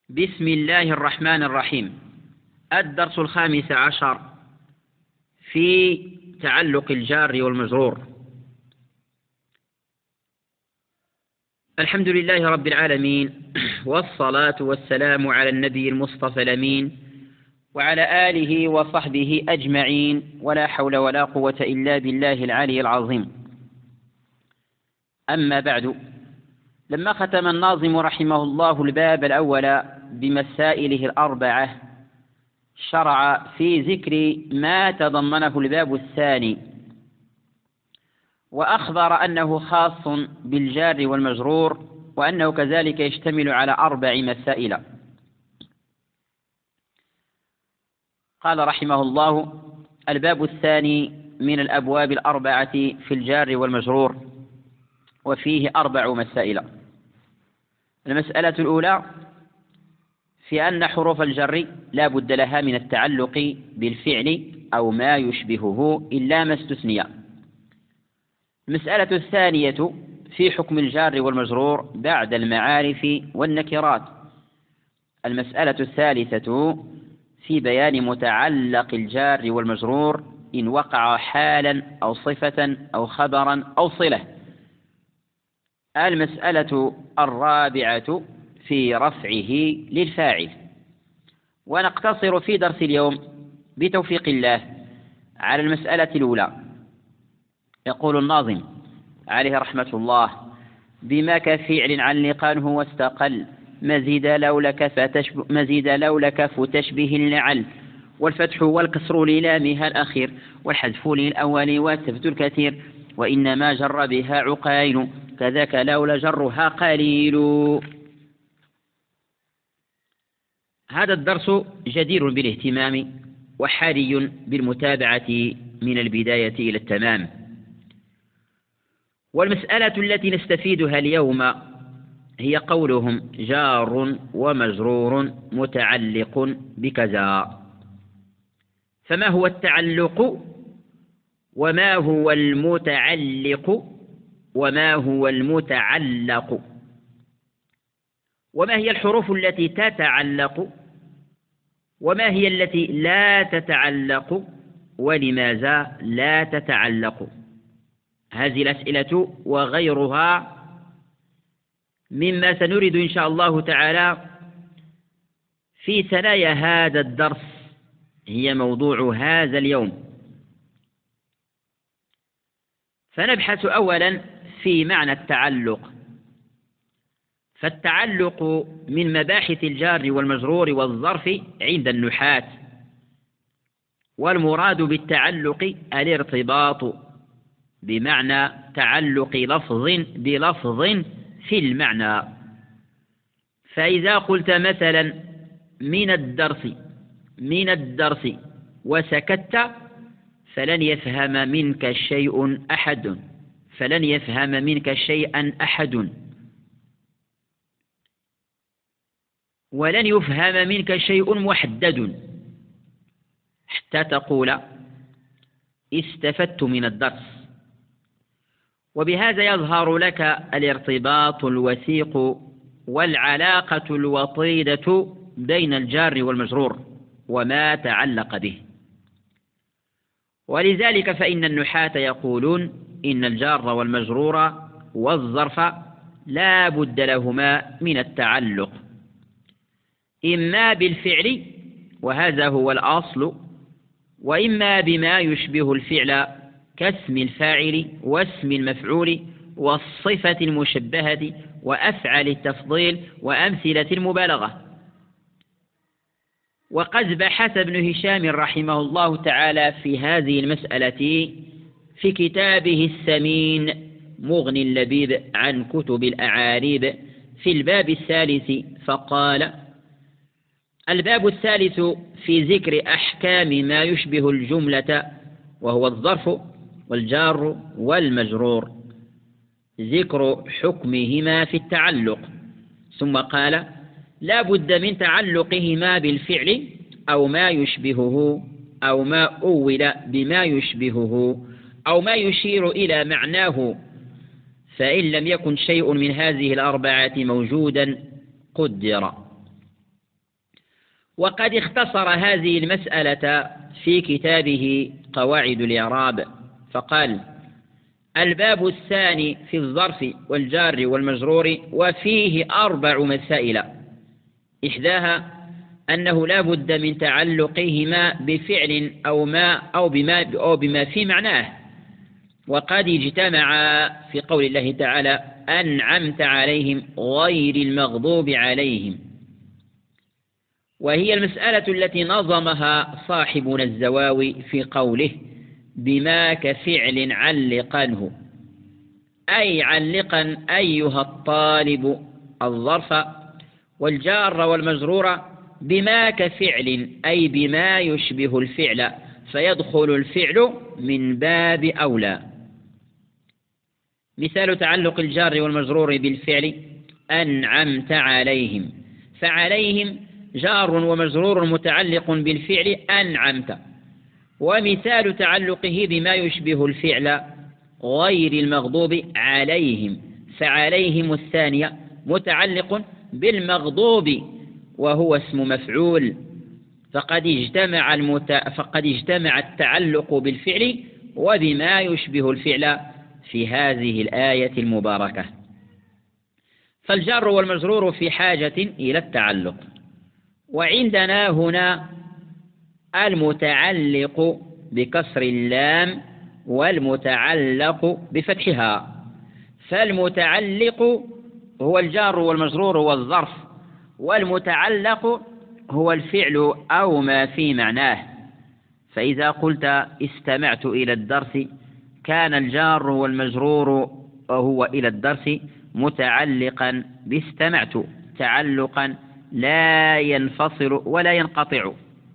بسم الله الرحمن الرحيم. الدرس 15 في تعلق الجار والمجرور. الحمد لله رب العالمين، والصلاة والسلام على النبي المصطفى الأمين وعلى آله وصحبه أجمعين، ولا حول ولا قوة إلا بالله العلي العظيم. أما بعد، لما ختم الناظم رحمه الله الباب الأول بمسائله الأربعة، شرع في ذكر ما تضمنه الباب الثاني، وأخبر أنه خاص بالجار والمجرور، وأنه كذلك يشتمل على 4 مسائل. قال رحمه الله: الباب الثاني من الأبواب الأربعة في الجار والمجرور، وفيه 4 مسائل. المسألة الأولى في أن حروف الجر لا بد لها من التعلق بالفعل أو ما يشبهه إلا ما استثني. المسألة الثانية في حكم الجار والمجرور بعد المعارف والنكرات. المسألة الثالثة في بيان متعلق الجار والمجرور إن وقع حالا أو صفة أو خبرا أو صلة. المسألة الرابعة في رفعه للفاعل. ونقتصر في درس اليوم بتوفيق الله على المسألة الأولى. يقول الناظم عليه رحمة الله: بما كفعل علقانه واستقل مزيد لولك فتشبه لعل، والفتح والكسر للامها الأخير، والحذف للأول والثبت الكثير، وإنما جر بها عقائل كذاك لولا جرها قليل. هذا الدرس جدير بالاهتمام وحري بالمتابعة من البداية إلى التمام. والمسألة التي نستفيدها اليوم هي قولهم جار ومجرور متعلق بكذا. فما هو التعلق؟ وما هو المتعلق؟ وما هو المتعلق؟ وما هي الحروف التي تتعلق؟ وما هي التي لا تتعلق؟ ولماذا لا تتعلق؟ هذه الأسئلة وغيرها مما سنريد إن شاء الله تعالى في ثنايا هذا الدرس هي موضوع هذا اليوم. فنبحث أولا في معنى التعلق. فالتعلق من مباحث الجار والمجرور والظرف عند النحاة، والمراد بالتعلق الارتباط بمعنى تعلق لفظ بلفظ في المعنى. فإذا قلت مثلا من الدرس وسكت فلن يفهم منك شيء أحد، فلن يفهم منك شيئا أحد، ولن يفهم منك شيء محدد حتى تقول استفدت من الدرس. وبهذا يظهر لك الارتباط الوثيق والعلاقة الوطيدة بين الجار والمجرور وما تعلق به. ولذلك فإن النحاة يقولون إن الجار والمجرور والظرف لا بد لهما من التعلق، إما بالفعل وهذا هو الأصل، وإما بما يشبه الفعل كاسم الفاعل واسم المفعول والصفة المشبهة وأفعل التفضيل وأمثلة المبالغة. وقد بحث ابن هشام رحمه الله تعالى في هذه المسألة في كتابه الثمين مغني اللبيب عن كتب الأعاريب في الباب الثالث، فقال: الباب الثالث في ذكر أحكام ما يشبه الجملة، وهو الظرف والجار والمجرور، ذكر حكمهما في التعلق. ثم قال: لا بد من تعلقهما بالفعل أو ما يشبهه أو ما أول بما يشبهه أو ما يشير إلى معناه، فإن لم يكن شيء من هذه الأربعة موجودا قدر. وقد اختصر هذه المسألة في كتابه قواعد الإعراب فقال: الباب الثاني في الظرف والجار والمجرور وفيه 4 مسائل، إحداها أنه لا بد من تعلقهما بفعل أو بما في معناه، وقد اجتمعا في قول الله تعالى: أنعمت عليهم غير المغضوب عليهم، وهي المسألة التي نظمها صاحبنا الزواوي في قوله: بما كفعل علقنه، أي علقا أيها الطالب الظرف والجار والمجرور بما كفعل، أي بما يشبه الفعل، فيدخل الفعل من باب أولى. مثال تعلق الجار والمجرور بالفعل: أنعمت عليهم، فعليهم جار ومجرور متعلق بالفعل أنعمت. ومثال تعلقه بما يشبه الفعل: غير المغضوب عليهم، فعليهم الثانية متعلق بالمغضوب وهو اسم مفعول، فقد اجتمع التعلق بالفعل وبما يشبه الفعل في هذه الآية المباركة. فالجار والمجرور في حاجة إلى التعلق، وعندنا هنا المتعلق بكسر اللام والمتعلق بفتحها. فالمتعلق هو الجار والمجرور والظرف، والمتعلق هو الفعل أو ما في معناه. فإذا قلت استمعت إلى الدرس، كان الجار والمجرور وهو إلى الدرس متعلقا باستمعت تعلقا لا ينفصل ولا ينقطع.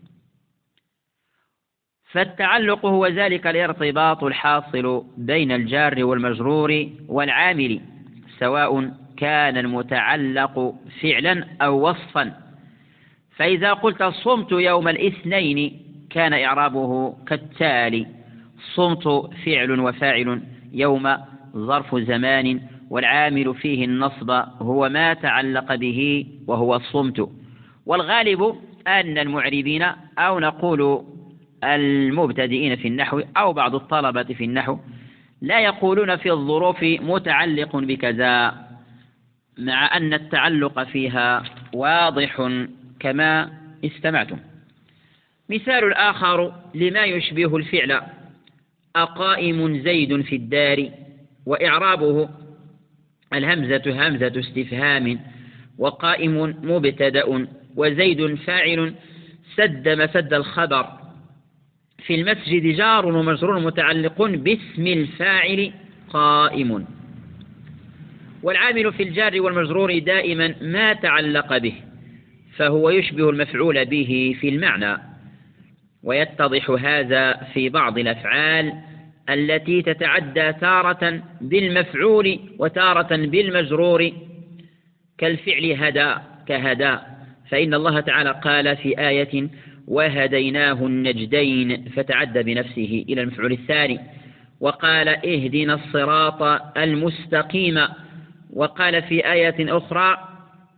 فالتعلق هو ذلك الارتباط الحاصل بين الجار والمجرور والعامل، سواء كان المتعلق فعلا أو وصفا. فإذا قلت صمت يوم الاثنين، كان إعرابه كالتالي: صمت فعل وفاعل، يوم ظرف زمان، والعامل فيه النصب هو ما تعلق به وهو الصمت. والغالب أن المعربين أو نقول المبتدئين في النحو أو بعض الطلبة في النحو لا يقولون في الظروف متعلق بكذا، مع أن التعلق فيها واضح كما استمعتم. مثال آخر لما يشبه الفعل: أقائم زيد في الدار، وإعرابه الهمزة همزة استفهام، وقائم مبتدأ، وزيد فاعل، سد مسد الخبر. في المسجد جار ومجرور متعلق باسم الفاعل قائم. والعامل في الجار والمجرور دائما ما تعلق به، فهو يشبه المفعول به في المعنى. ويتضح هذا في بعض الأفعال التي تتعدى تارة بالمفعول وتارة بالمجرور، كالفعل هدى كهدى، فإن الله تعالى قال في آية: وهديناه النجدين، فتعدى بنفسه إلى المفعول الثاني. وقال: اهدنا الصراط المستقيم. وقال في آية أخرى: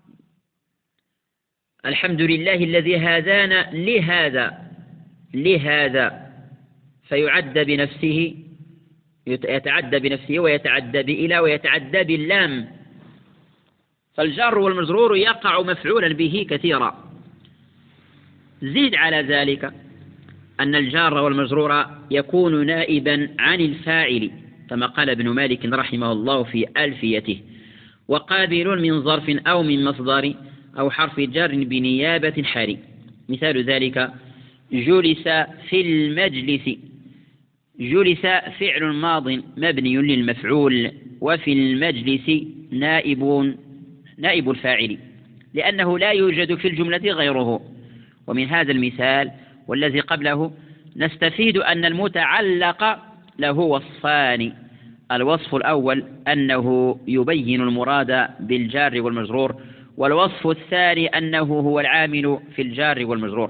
الحمد لله الذي هدانا لهذا، فيعدى بنفسه، يتعدى بنفسه ويتعدى بإلى ويتعدى باللام. فالجار والمجرور يقع مفعولا به كثيرا. زيد على ذلك أن الجار والمجرور يكون نائبا عن الفاعل، كما قال ابن مالك رحمه الله في ألفيته: وقابل من ظرف أو من مصدر أو حرف جر بنيابة حال. مثال ذلك: جلس في المجلس. جلس فعل ماض مبني للمفعول، وفي المجلس نائب الفاعل، لأنه لا يوجد في الجملة غيره. ومن هذا المثال والذي قبله نستفيد أن المتعلق له وصفان: الوصف الأول أنه يبين المراد بالجار والمجرور، والوصف الثاني أنه هو العامل في الجار والمجرور.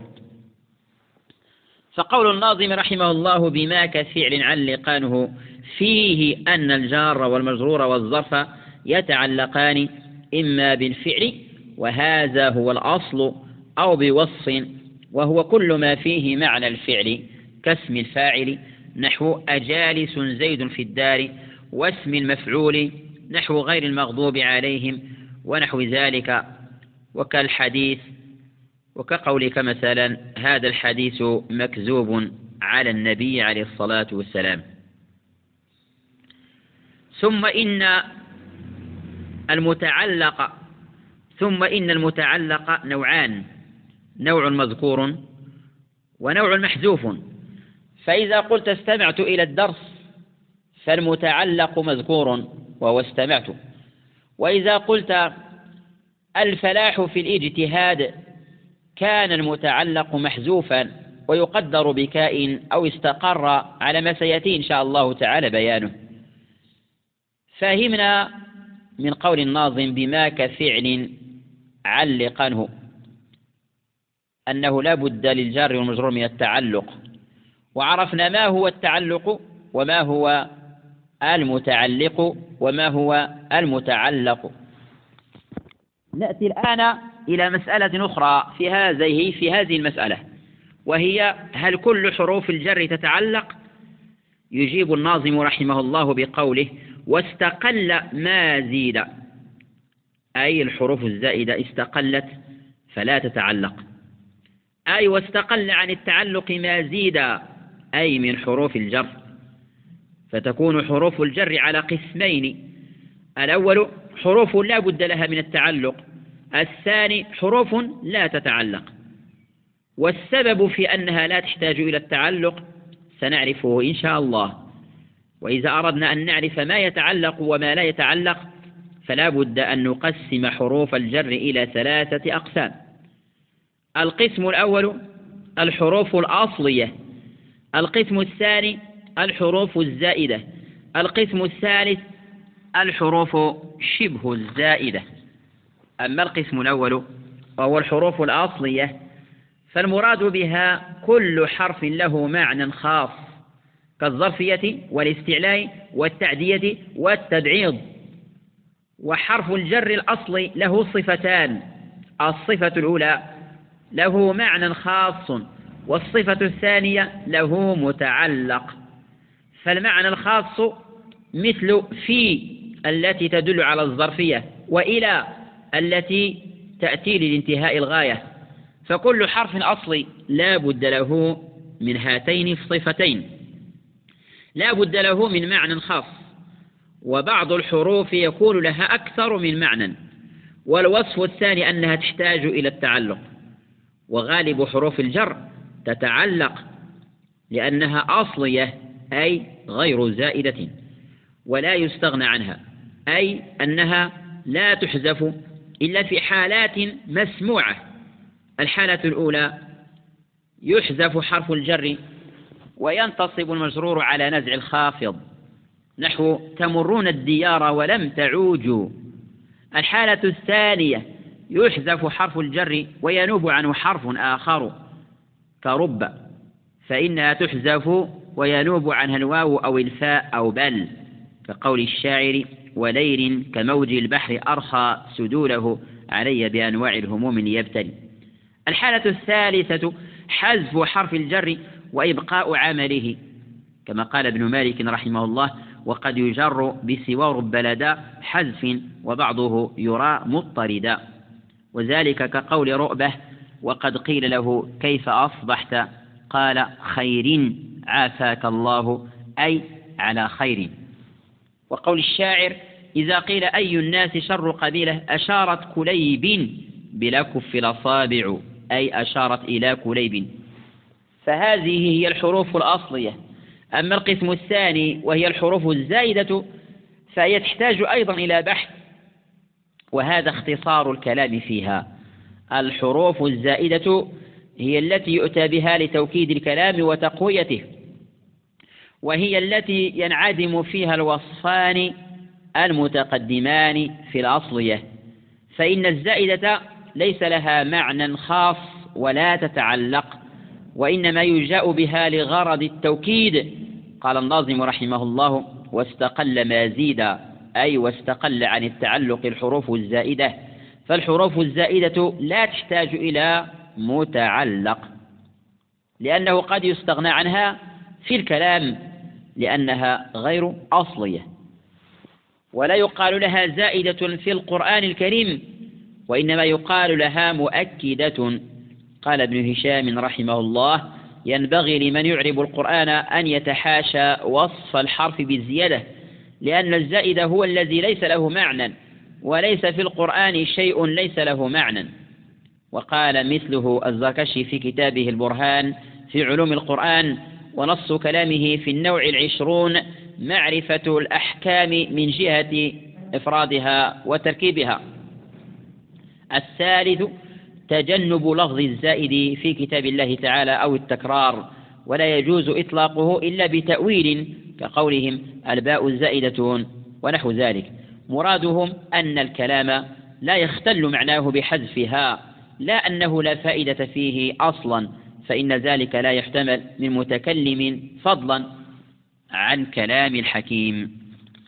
فقول الناظم رحمه الله: بما كفعل علقانه، فيه أن الجار والمجرور والظرف يتعلقان إما بالفعل، وهذا هو الأصل، أو بوصف، وهو كل ما فيه معنى الفعل كاسم الفاعل نحو أجالس زيد في الدار، واسم المفعول نحو غير المغضوب عليهم ونحو ذلك، وكالحديث وكقولك مثلا هذا الحديث مكذوب على النبي عليه الصلاة والسلام. ثم إن المتعلق نوعان: نوع مذكور ونوع محذوف. فإذا قلت استمعت إلى الدرس فالمتعلق مذكور وهو استمعت، وإذا قلت الفلاح في الاجتهاد كان المتعلق محذوفا ويقدر بكاء أو استقر على ما سيأتي إن شاء الله تعالى بيانه. فهمنا من قول الناظم بما كفعل علقنه أنه لا بد للجار والمجرور من التعلق، وعرفنا ما هو التعلق وما هو المتعلق وما هو المتعلق. نأتي الآن إلى مسألة أخرى في هذه المسألة، وهي هل كل حروف الجر تتعلق؟ يجيب الناظم رحمه الله بقوله واستقل ما زيد، أي الحروف الزائدة استقلت فلا تتعلق، أي واستقل عن التعلق ما زيد أي من حروف الجر، فتكون حروف الجر على قسمين: الأول حروف لا بد لها من التعلق، الثاني حروف لا تتعلق. والسبب في أنها لا تحتاج إلى التعلق سنعرفه إن شاء الله. وإذا أردنا أن نعرف ما يتعلق وما لا يتعلق فلا بد أن نقسم حروف الجر إلى 3 أقسام. القسم الأول الحروف الأصلية، القسم الثاني الحروف الزائدة، القسم الثالث الحروف شبه الزائدة. أما القسم الأول وهو الحروف الأصلية فالمراد بها كل حرف له معنى خاص كالظرفية والاستعلاء والتعدية والتبعيض. وحرف الجر الأصلي له صفتان: الصفة الأولى له معنى خاص، والصفة الثانية له متعلق. فالمعنى الخاص مثل في التي تدل على الظرفية، وإلى التي تأتي للانتهاء الغاية. فكل حرف أصلي لا بد له من هاتين الصفتين، لا بد له من معنى خاص، وبعض الحروف يكون لها أكثر من معنى، والوصف الثاني أنها تحتاج إلى التعلق. وغالب حروف الجر تتعلق لأنها أصلية أي غير زائدة ولا يستغنى عنها، أي أنها لا تحذف إلا في حالات مسموعة. الحالة الأولى يحذف حرف الجر وينتصب المجرور على نزع الخافض نحو تمرون الديار ولم تعوجوا. الحالة الثانية يحذف حرف الجر وينوب عنه حرف آخر كرب، فإنها تحذف وينوب عنها الواو أو الفاء أو بل، كقول الشاعر وليل كموج البحر أرخى سدوله علي بأنواع الهموم يبتلي. الحالة الثالثة حذف حرف الجر وإبقاء عمله، كما قال ابن مالك رحمه الله وقد يجر بسوى رب لدى حذف وبعضه يرى مضطردا، وذلك كقول رؤبة وقد قيل له كيف أصبحت قال خير عافاك الله أي على خير. وقول الشاعر إذا قيل أي الناس شر قبيلة أشارت كليب بلا كف الأصابع أي أشارت إلى كليب. فهذه هي الحروف الأصلية. أما القسم الثاني وهي الحروف الزائدة فهي تحتاج أيضا إلى بحث، وهذا اختصار الكلام فيها. الحروف الزائدة هي التي يؤتى بها لتوكيد الكلام وتقويته، وهي التي ينعدم فيها الوصفان المتقدمان في الأصلية، فإن الزائدة ليس لها معنى خاص ولا تتعلق، وإنما يجاء بها لغرض التوكيد. قال الناظم رحمه الله واستقل ما زيد أي واستقل عن التعلق الحروف الزائدة. فالحروف الزائدة لا تحتاج إلى متعلق، لأنه قد يستغنى عنها في الكلام لأنها غير أصلية. ولا يقال لها زائدة في القرآن الكريم، وإنما يقال لها مؤكدة. قال ابن هشام رحمه الله: ينبغي لمن يعرب القرآن أن يتحاشى وصف الحرف بالزيادة، لأن الزائد هو الذي ليس له معنى، وليس في القرآن شيء ليس له معنى. وقال مثله الزركشي في كتابه البرهان في علوم القرآن: ونص كلامه في النوع 20 معرفة الأحكام من جهة إفرادها وتركيبها. الثالث تجنب لفظ الزائد في كتاب الله تعالى أو التكرار، ولا يجوز إطلاقه إلا بتأويل كقولهم الباء الزائدة ونحو ذلك. مرادهم أن الكلام لا يختل معناه بحذفها، لا أنه لا فائدة فيه أصلا، فإن ذلك لا يحتمل من متكلم فضلا عن كلام الحكيم.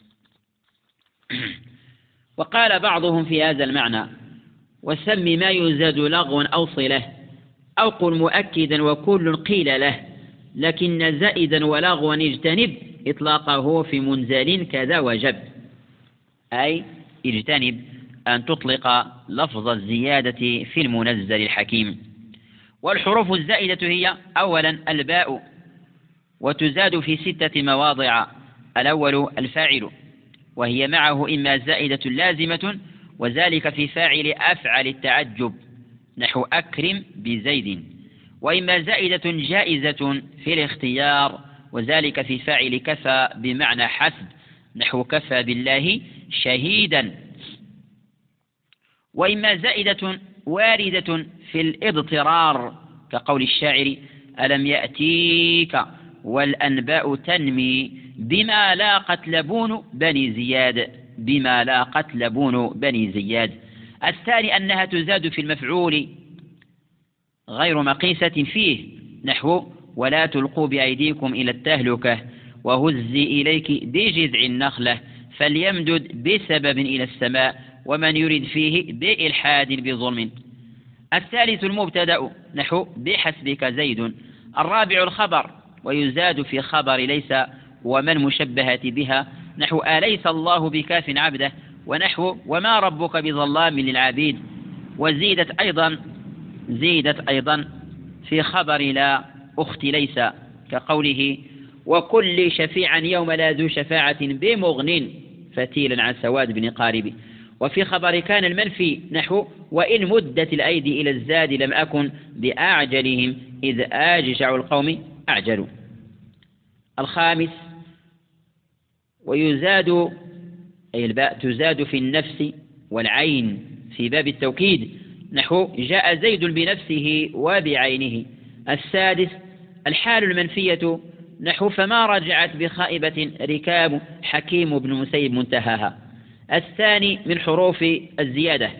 وقال بعضهم في هذا المعنى: وسم ما يزاد لغوا أو صلة، أو قل مؤكدا وكل قيل له، لكن زائدا ولغوا اجتنب إطلاقه في منزل كذا وجب. أي اجتنب أن تطلق لفظ الزيادة في المنزل الحكيم. والحروف الزائدة هي: أولا الباء، وتزاد في 6 مواضع. الأول الفاعل، وهي معه إما زائدة لازمة، وذلك في فاعل أفعل التعجب نحو أكرم بزيد، وإما زائدة جائزة في الاختيار، وذلك في فاعل كفى بمعنى حسب نحو كفى بالله شهيدا، وإما زائدة واردة في الاضطرار كقول الشاعر: ألم يأتيك والأنباء تنمي بما لاقت لبون بني زياد، بما لاقت لبون بني زياد. الثاني أنها تزاد في المفعول غير مقيسة فيه نحو ولا تلقوا بأيديكم إلى التهلكة، وهزي إليك بجذع النخلة فليمدد بسبب إلى السماء، ومن يرد فيه بإلحاد بظلم. الثالث المبتدأ نحو بحسبك زيد. الرابع الخبر، ويزاد في خبر ليس ومن مشبهة بها نحو أليس الله بكاف عبده، ونحو وما ربك بظلام للعبيد. وزيدت أيضا في خبر لا أخت ليس كقوله وكل شفيعا يوم لا ذو شفاعة بمغن فتيلا عن سواد بن قارب. وفي خبر كان المنفي نحو وإن مدت الأيدي إلى الزاد لم أكن بأعجلهم إذ آجشع القوم أعجلوا. الخامس ويزاد أي الباء تزاد في النفس والعين في باب التوكيد نحو جاء زيد بنفسه وبعينه. السادس الحال المنفية نحو فما رجعت بخائبة ركاب حكيم بن مسيب منتهاها. الثاني من حروف الزيادة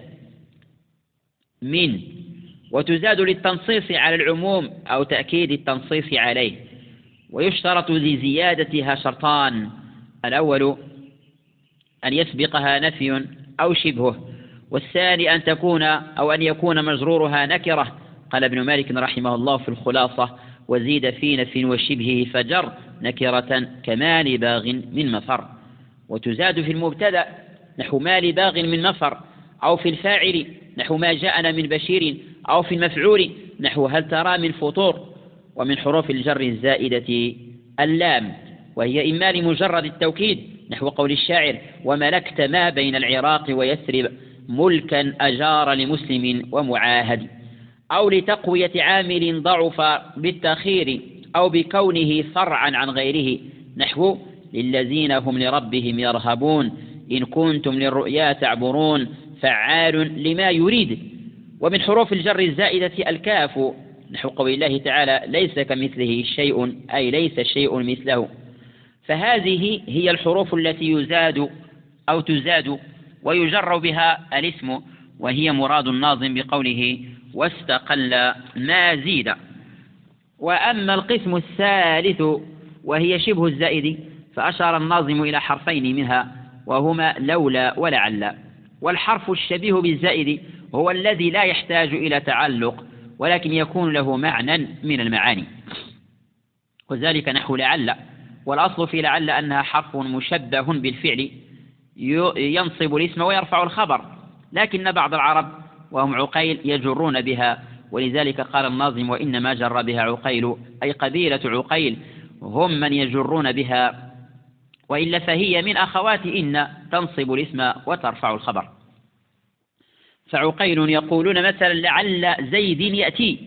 من، وتزاد للتنصيص على العموم أو تأكيد التنصيص عليه، ويشترط لزيادتها شرطان: الأول أن يسبقها نفي أو شبهه، والثاني أن يكون مجرورها نكرة. قال ابن مالك رحمه الله في الخلاصة: وزيد في نفي وشبهه فجر نكرة كما لباغ من مفر. وتزاد في المبتدأ نحو ما لباغ من مفر، أو في الفاعل نحو ما جاءنا من بشير، أو في المفعول نحو هل ترى من فطور. ومن حروف الجر الزائدة اللام، وهي إما لمجرد التوكيد نحو قول الشاعر وملكت ما بين العراق ويثرب ملكا أجار لمسلم ومعاهد، أو لتقوية عامل ضعف بالتأخير أو بكونه فرعا عن غيره نحو للذين هم لربهم يرهبون إن كنتم للرؤيا تعبرون فعال لما يريد. ومن حروف الجر الزائدة الكاف نحو قول الله تعالى ليس كمثله شيء أي ليس شيء مثله. فهذه هي الحروف التي يزاد أو تزاد ويجر بها الاسم، وهي مراد الناظم بقوله واستقل ما زيد. وأما القسم الثالث وهي شبه الزائد فأشار الناظم إلى حرفين منها وهما لولا ولعل. والحرف الشبيه بالزائد هو الذي لا يحتاج إلى تعلق ولكن يكون له معنى من المعاني، وذلك نحو لعل. والأصل في لعل أنها حرف مشبه بالفعل ينصب الاسم ويرفع الخبر، لكن بعض العرب وهم عقيل يجرون بها، ولذلك قال الناظم: وإنما جر بها عقيل، أي قبيلة عقيل هم من يجرون بها، وإلا فهي من أخوات إن تنصب الاسم وترفع الخبر. فعقيل يقولون مثلا: لعل زيد يأتي،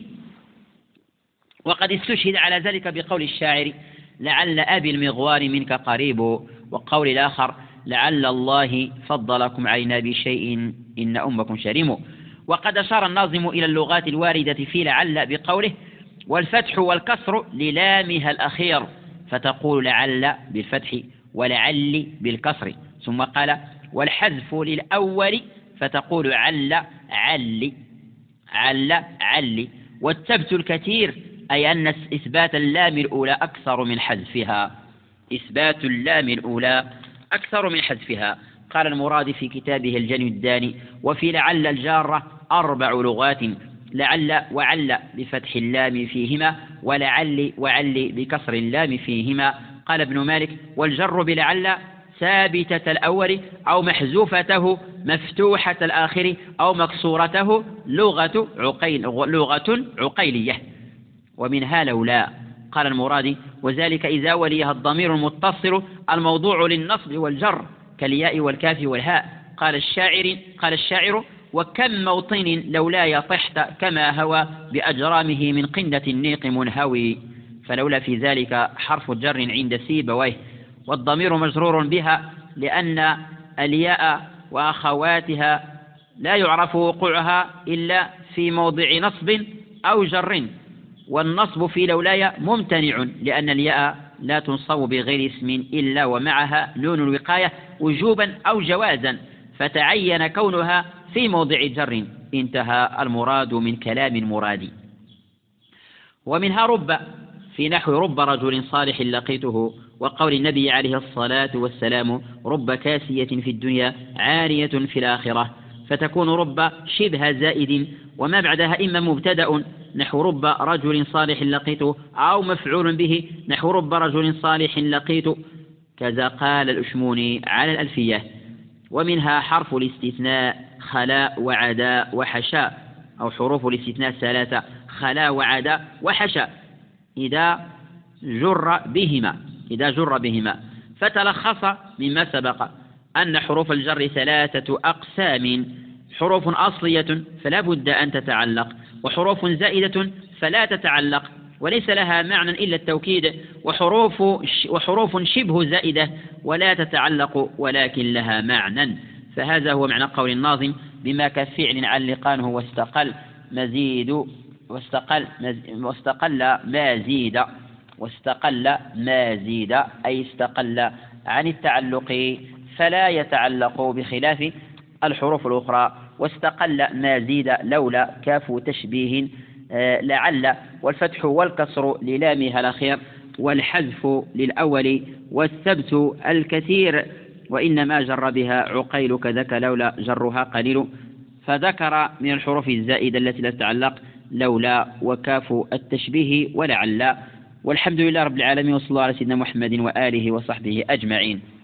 وقد استشهد على ذلك بقول الشاعر: لعل أبي المغوار منك قريب، وقول الآخر: لعل الله فضلكم علينا بشيء إن أمكم شريم. وقد أشار الناظم إلى اللغات الواردة في لعل بقوله: والفتح والكسر للامها الأخير، فتقول لعل بالفتح ولعل بالكسر. ثم قال: والحذف للأول، فتقول عل عل عل عل. والثبت الكثير، أي أن إثبات اللام الأولى أكثر من حذفها، إثبات اللام الأولى أكثر من حذفها. قال المرادي في كتابه الجني الداني: وفي لعل الجارة 4 لغات: لعل وعل بفتح اللام فيهما، ولعل وعل بكسر اللام فيهما. قال ابن مالك: والجر بلعل ثابتة الأول أو محذوفته مفتوحة الآخر أو مكسورته لغة عقيلية، ومنها لولا. قال المرادي: وذلك إذا وليها الضمير المتصل الموضوع للنصب والجر كالياء والكاف والهاء. قال الشاعر: وكم موطن لولاي طحت كما هوى بأجرامه من قنة النيق منهوي. فلولا في ذلك حرف جر عند سيبويه، والضمير مجرور بها لأن الياء وأخواتها لا يعرف وقوعها إلا في موضع نصب أو جر، والنصب في لولاي ممتنع لأن الياء لا تنصب بغير اسم إلا ومعها نون الوقاية وجوبا أو جوازا، فتعين كونها في موضع جر. انتهى المراد من كلام مرادي. ومنها رب، في نحو رب رجل صالح لقيته، وقول النبي عليه الصلاة والسلام: رب كاسية في الدنيا عارية في الآخرة. فتكون رب شبه زائد وما بعدها إما مبتدأ نحو رب رجل صالح لقيته، أو مفعول به نحو رب رجل صالح لقيته، كذا قال الأشموني على الألفية. ومنها حرف الاستثناء خلا وعدا وحشا، أو حروف الاستثناء 3: خلا وعدا وحشا إذا جر بهما. فتلخص مما سبق أن حروف الجر 3 أقسام: حروف أصلية فلا بد أن تتعلق، وحروف زائدة فلا تتعلق وليس لها معنى إلا التوكيد، وحروف شبه زائدة ولا تتعلق ولكن لها معنى. فهذا هو معنى قول الناظم: بما كفعل علقانه واستقل ما زيد أي استقل عن التعلق فلا يتعلق بخلاف الحروف الأخرى. واستقل ما زيد لولا كاف تشبيه لعل، والفتح والكسر للامها الأخير، والحذف للأول، والثبت الكثير وإنما جر بها عقيل كذاك لولا جرها قليل. فذكر من الحروف الزائدة التي لا تتعلق لولا وكاف التشبيه ولعل. والحمد لله رب العالمين، وصلى الله على سيدنا محمد وآله وصحبه أجمعين.